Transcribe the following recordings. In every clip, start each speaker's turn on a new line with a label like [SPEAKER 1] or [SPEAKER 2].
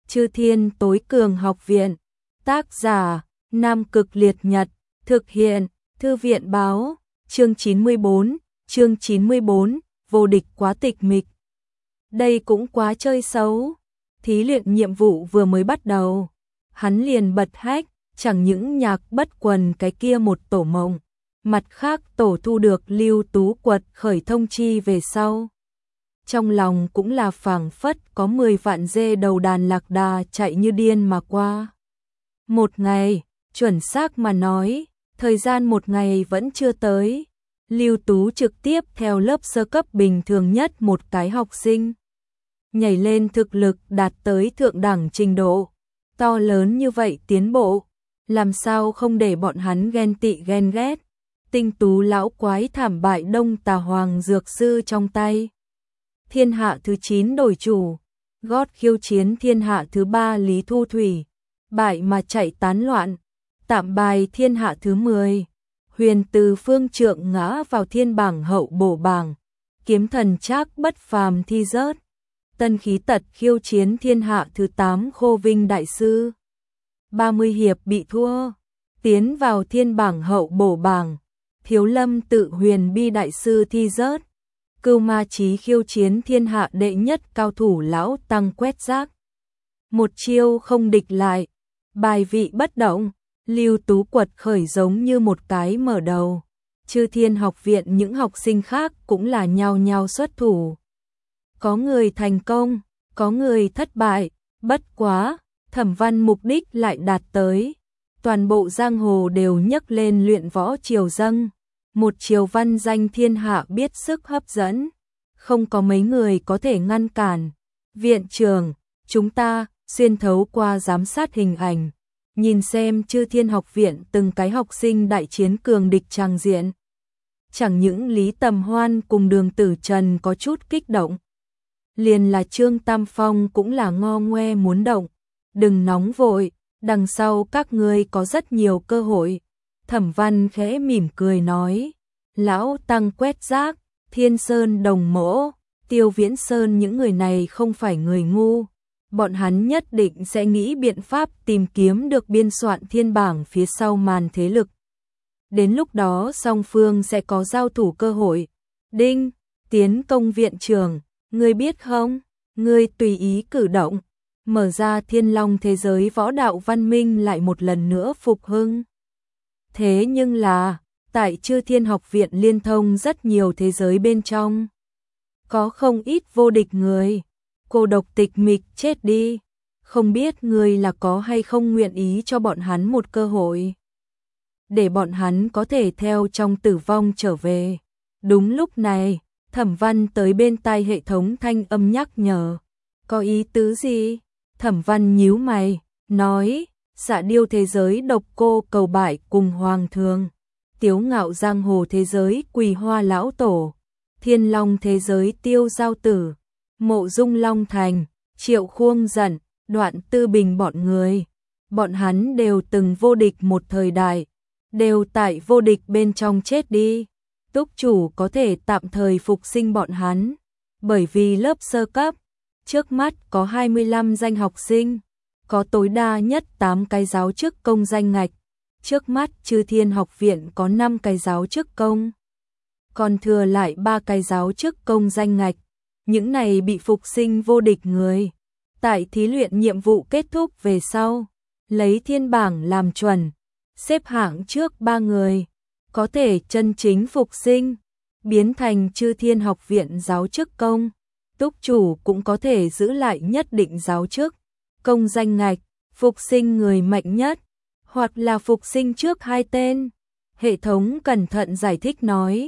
[SPEAKER 1] Chư Thiên Tối Cường Học Viện. Tác giả: Nam Cực Liệt Nhật. Thực hiện: Thư viện báo. Chương 94, vô địch quá tịch mịch. Đây cũng quá chơi xấu. Thí luyện nhiệm vụ vừa mới bắt đầu, hắn liền bật hách, chẳng những nhạc bất quần cái kia một tổ mộng, mặt khác tổ thu được Lưu Tú Quật khởi thông chi về sau. Trong lòng cũng là phảng phất có 10 vạn dê đầu đàn lạc đà chạy như điên mà qua. Một ngày, chuẩn xác mà nói, thời gian một ngày vẫn chưa tới. Lưu Tú trực tiếp theo lớp sơ cấp bình thường nhất một cái học sinh, nhảy lên thực lực đạt tới thượng đẳng trình độ. To lớn như vậy tiến bộ, làm sao không để bọn hắn ghen tị ghen ghét. Tinh tú lão quái thảm bại Đông Tà Hoàng dược sư trong tay. Thiên hạ thứ 9 đổi chủ, gót khiêu chiến thiên hạ thứ 3 Lý Thu Thủy, bại mà chạy tán loạn. Tạm bài thiên hạ thứ 10, Huyền Từ Phương Trượng ngã vào thiên bảng hậu bổ bảng. Kiếm thần Trác Bất Phàm thi rớt. Tân Khí Tật khiêu chiến thiên hạ thứ 8 Khô Vinh Đại Sư, 30 hiệp bị thua, tiến vào thiên bảng hậu bổ bảng. Thiếu Lâm Tự Huyền Bi Đại Sư thi rớt. Cưu Ma Chí khiêu chiến thiên hạ đệ nhất cao thủ lão tăng quét rác, một chiêu không địch lại, bài vị bất động. Lưu Tú Quật khởi giống như một cái mở đầu. Chư Thiên Học Viện những học sinh khác cũng là nhao nhao xuất thủ. Có người thành công, có người thất bại, bất quá, Thẩm Văn mục đích lại đạt tới. Toàn bộ giang hồ đều nhấc lên luyện võ triều dâng, một triều văn danh thiên hạ biết sức hấp dẫn, không có mấy người có thể ngăn cản. Viện trưởng, chúng ta xuyên thấu qua giám sát hình ảnh, nhìn xem Chư Thiên Học Viện từng cái học sinh đại chiến cường địch tràng diện. Chẳng những Lý Tầm Hoan cùng Đường Tử Trần có chút kích động, liền là Trương Tam Phong cũng là ngo ngoe muốn động. Đừng nóng vội, đằng sau các ngươi có rất nhiều cơ hội. Thẩm Văn khẽ mỉm cười nói, lão tăng quét rác, Thiên Sơn Đồng Mỗ, Tiêu Viễn Sơn những người này không phải người ngu. Bọn hắn nhất định sẽ nghĩ biện pháp tìm kiếm được biên soạn thiên bảng phía sau màn thế lực. Đến lúc đó song phương sẽ có giao thủ cơ hội. Đinh, tiến công viện trưởng, ngươi biết không? Ngươi tùy ý cử động, mở ra Thiên Long thế giới võ đạo văn minh lại một lần nữa phục hưng. Thế nhưng là, tại Chư Thiên Học Viện liên thông rất nhiều thế giới bên trong, có không ít vô địch người. Cô độc tịch mịch chết đi, không biết ngươi là có hay không nguyện ý cho bọn hắn một cơ hội, để bọn hắn có thể theo trong tử vong trở về. Đúng lúc này, Thẩm Văn tới bên tai hệ thống thanh âm nhắc nhở. Có ý tứ gì? Thẩm Văn nhíu mày, nói, Dạ Điêu thế giới Độc Cô Cầu Bại cùng Hoàng Thường, Tiếu Ngạo giang hồ thế giới Quỳ Hoa Lão Tổ, Thiên Long thế giới Tiêu Giao Tử, Mộ Dung Long Thành, Triệu Khuông Dận, Đoạn Tư Bình bọn hắn đều từng vô địch một thời đại, đều tại vô địch bên trong chết đi. Túc chủ có thể tạm thời phục sinh bọn hắn, bởi vì lớp sơ cấp, trước mắt có 25 danh học sinh, có tối đa nhất 8 cái giáo chức công danh ngạch. Trước mắt Chư Thiên Học Viện có 5 cái giáo chức công, còn thừa lại 3 cái giáo chức công danh ngạch. Những này bị phục sinh vô địch người, tại thí luyện nhiệm vụ kết thúc về sau, lấy thiên bảng làm chuẩn, xếp hạng trước 3 người, có thể chân chính phục sinh, biến thành Chư Thiên Học Viện giáo chức công. Túc chủ cũng có thể giữ lại nhất định giáo chức công danh ngạch, phục sinh người mạnh nhất, hoặc là phục sinh trước 2 tên. Hệ thống cẩn thận giải thích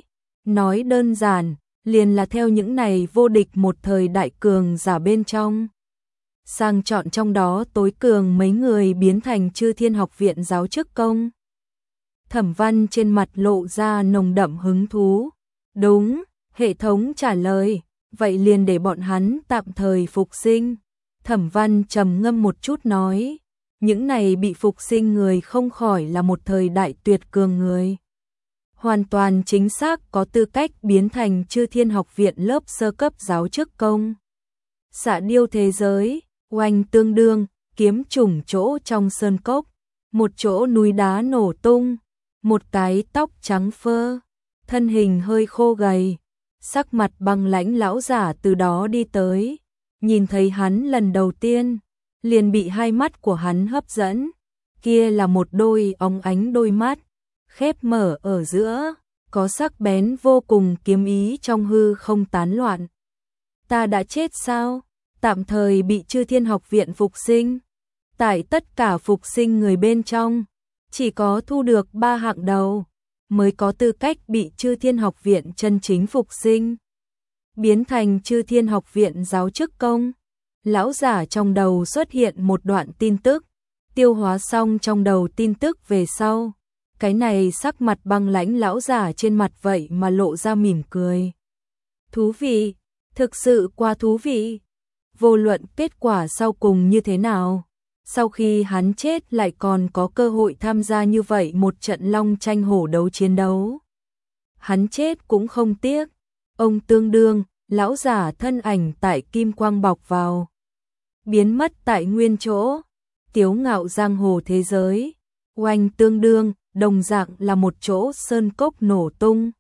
[SPEAKER 1] nói đơn giản, liền là theo những này vô địch một thời đại cường giả bên trong, sang chọn trong đó tối cường mấy người biến thành Chư Thiên Học Viện giáo chức công. Thẩm Văn trên mặt lộ ra nồng đậm hứng thú. Đúng, hệ thống trả lời, vậy liền để bọn hắn tạm thời phục sinh. Thẩm Văn trầm ngâm một chút nói, những này bị phục sinh người không khỏi là một thời đại tuyệt cường người, hoàn toàn chính xác có tư cách biến thành Chư Thiên Học Viện lớp sơ cấp giáo chức công. Dạ Điêu thế giới, Oanh tương đương, kiếm trùng chỗ trong sơn cốc, một chỗ núi đá nổ tung, một cái tóc trắng phơ, thân hình hơi khô gầy, sắc mặt băng lãnh lão giả từ đó đi tới, nhìn thấy hắn lần đầu tiên, liền bị hai mắt của hắn hấp dẫn, kia là một đôi óng ánh đôi mắt, khép mở ở giữa, có sắc bén vô cùng kiếm ý trong hư không tán loạn. Ta đã chết sao? Tạm thời bị Chư Thiên Học Viện phục sinh. Tại tất cả phục sinh người bên trong, chỉ có thu được 3 hạng đầu mới có tư cách bị Chư Thiên Học Viện chân chính phục sinh. Biến thành Chư Thiên Học Viện giáo chức công. Lão giả trong đầu xuất hiện một đoạn tin tức, tiêu hóa xong trong đầu tin tức về sau. Cái này sắc mặt băng lãnh lão giả trên mặt vậy mà lộ ra mỉm cười. Thú vị, thực sự quá thú vị. Vô luận kết quả sau cùng như thế nào, sau khi hắn chết lại còn có cơ hội tham gia như vậy một trận long tranh hổ đấu chiến đấu. Hắn chết cũng không tiếc. Ông tương đương, lão giả thân ảnh tại kim quang bọc vào, biến mất tại nguyên chỗ. Tiếu ngạo giang hồ thế giới. Oanh tương đương, đồng dạng là một chỗ sơn cốc nổ tung.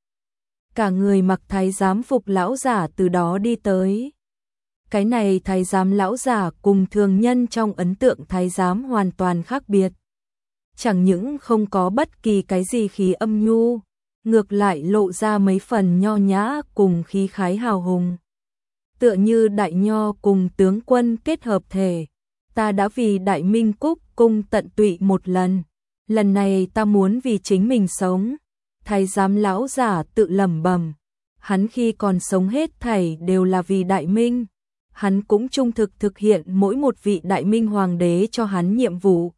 [SPEAKER 1] Cả người mặc thái giám phục lão giả từ đó đi tới. Cái này thái giám lão giả cùng thường nhân trong ấn tượng thái giám hoàn toàn khác biệt. Chẳng những không có bất kỳ cái gì khí âm nhu, ngược lại lộ ra mấy phần nho nhã cùng khí khái hào hùng. Tựa như đại nho cùng tướng quân kết hợp thể. Ta đã vì Đại Minh Cúc cung tận tụy một lần. Lần này ta muốn vì chính mình sống. Thái giám lão giả tự lẩm bẩm. Hắn khi còn sống hết thảy đều là vì Đại Minh. Hắn cũng trung thực thực hiện mỗi một vị Đại Minh hoàng đế cho hắn nhiệm vụ.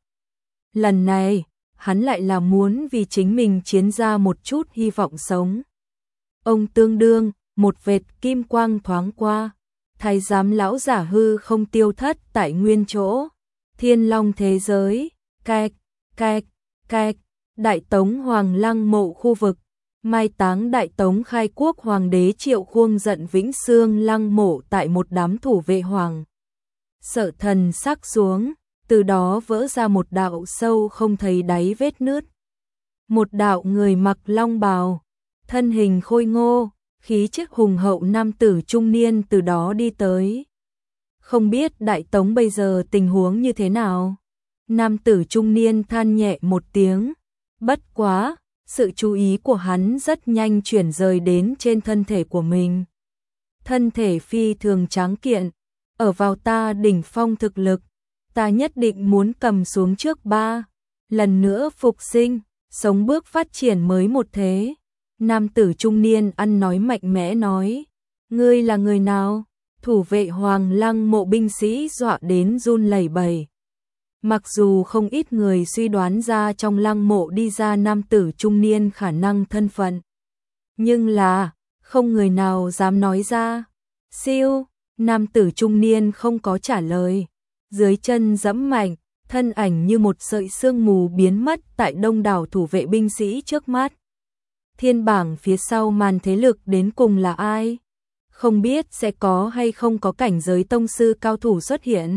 [SPEAKER 1] Lần này, hắn lại là muốn vì chính mình chiến ra một chút hy vọng sống. Ông tương đương, một vệt kim quang thoáng qua. Thái giám lão giả hư không tiêu thất tại nguyên chỗ. Thiên Long thế giới, cạch, cạch, cạch, Đại Tống Hoàng Lăng mộ khu vực. Mai táng Đại Tống khai quốc hoàng đế Triệu Khuông giận Vĩnh Xương lăng mộ tại một đám thủ vệ hoàng. Sợ thần sắc xuống, từ đó vỡ ra một đạo sâu không thấy đáy vết nứt. Một đạo người mặc long bào, thân hình khôi ngô, khí chất hùng hậu nam tử trung niên từ đó đi tới. Không biết Đại Tống bây giờ tình huống như thế nào? Nam tử trung niên than nhẹ một tiếng, bất quá. Sự chú ý của hắn rất nhanh chuyển rời đến trên thân thể của mình. Thân thể phi thường tráng kiện, ở vào ta đỉnh phong thực lực, ta nhất định muốn cầm xuống trước 3, lần nữa phục sinh, sống bước phát triển mới một thế. Nam tử trung niên ăn nói mạnh mẽ nói, ngươi là người nào? Thủ vệ Hoàng Lăng mộ binh sĩ dọa đến run lẩy bẩy. Mặc dù không ít người suy đoán ra trong lăng mộ đi ra nam tử trung niên khả năng thân phận, nhưng là không người nào dám nói ra. Siêu, nam tử trung niên không có trả lời, dưới chân giẫm mạnh, thân ảnh như một sợi sương mù biến mất tại đông đảo thủ vệ binh sĩ trước mắt. Thiên bảng phía sau màn thế lực đến cùng là ai? Không biết sẽ có hay không có cảnh giới tông sư cao thủ xuất hiện.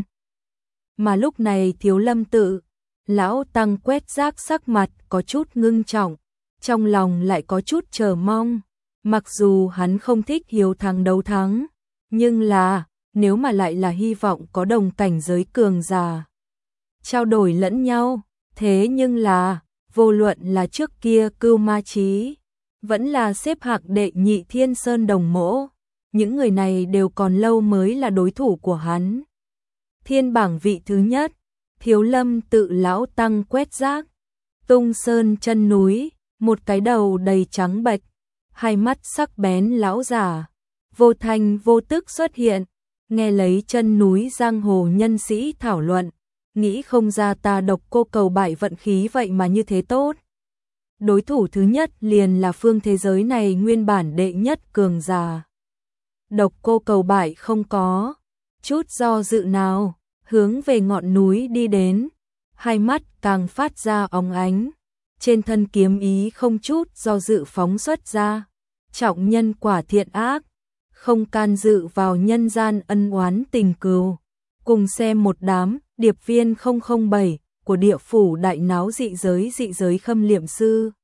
[SPEAKER 1] Mà lúc này Thiếu Lâm Tự, lão tăng quét rác sắc mặt có chút ngưng trọng, trong lòng lại có chút chờ mong. Mặc dù hắn không thích hiếu thắng đấu thắng, nhưng là, nếu mà lại là hy vọng có đồng cảnh giới cường giả, trao đổi lẫn nhau, thế nhưng là, vô luận là trước kia Cưu Ma Chí, vẫn là xếp hạng đệ nhị Thiên Sơn Đồng Mỗ, những người này đều còn lâu mới là đối thủ của hắn. Thiên bảng vị thứ nhất, Thiếu Lâm Tự lão tăng quét rác, tung sơn chân núi, một cái đầu đầy trắng bệch, hai mắt sắc bén lão giả, vô thanh vô tức xuất hiện, nghe lấy chân núi giang hồ nhân sĩ thảo luận, nghĩ không ra ta Độc Cô Cầu Bại vận khí vậy mà như thế tốt. Đối thủ thứ nhất liền là phương thế giới này nguyên bản đệ nhất cường giả. Độc Cô Cầu Bại không có chút do dự nào, hướng về ngọn núi đi đến, hai mắt càng phát ra óng ánh, trên thân kiếm ý không chút do dự phóng xuất ra, trọng nhân quả thiện ác, không can dự vào nhân gian ân oán tình cừu, Cùng xem một đám điệp viên 007 của địa phủ đại náo dị giới khâm liệm sư.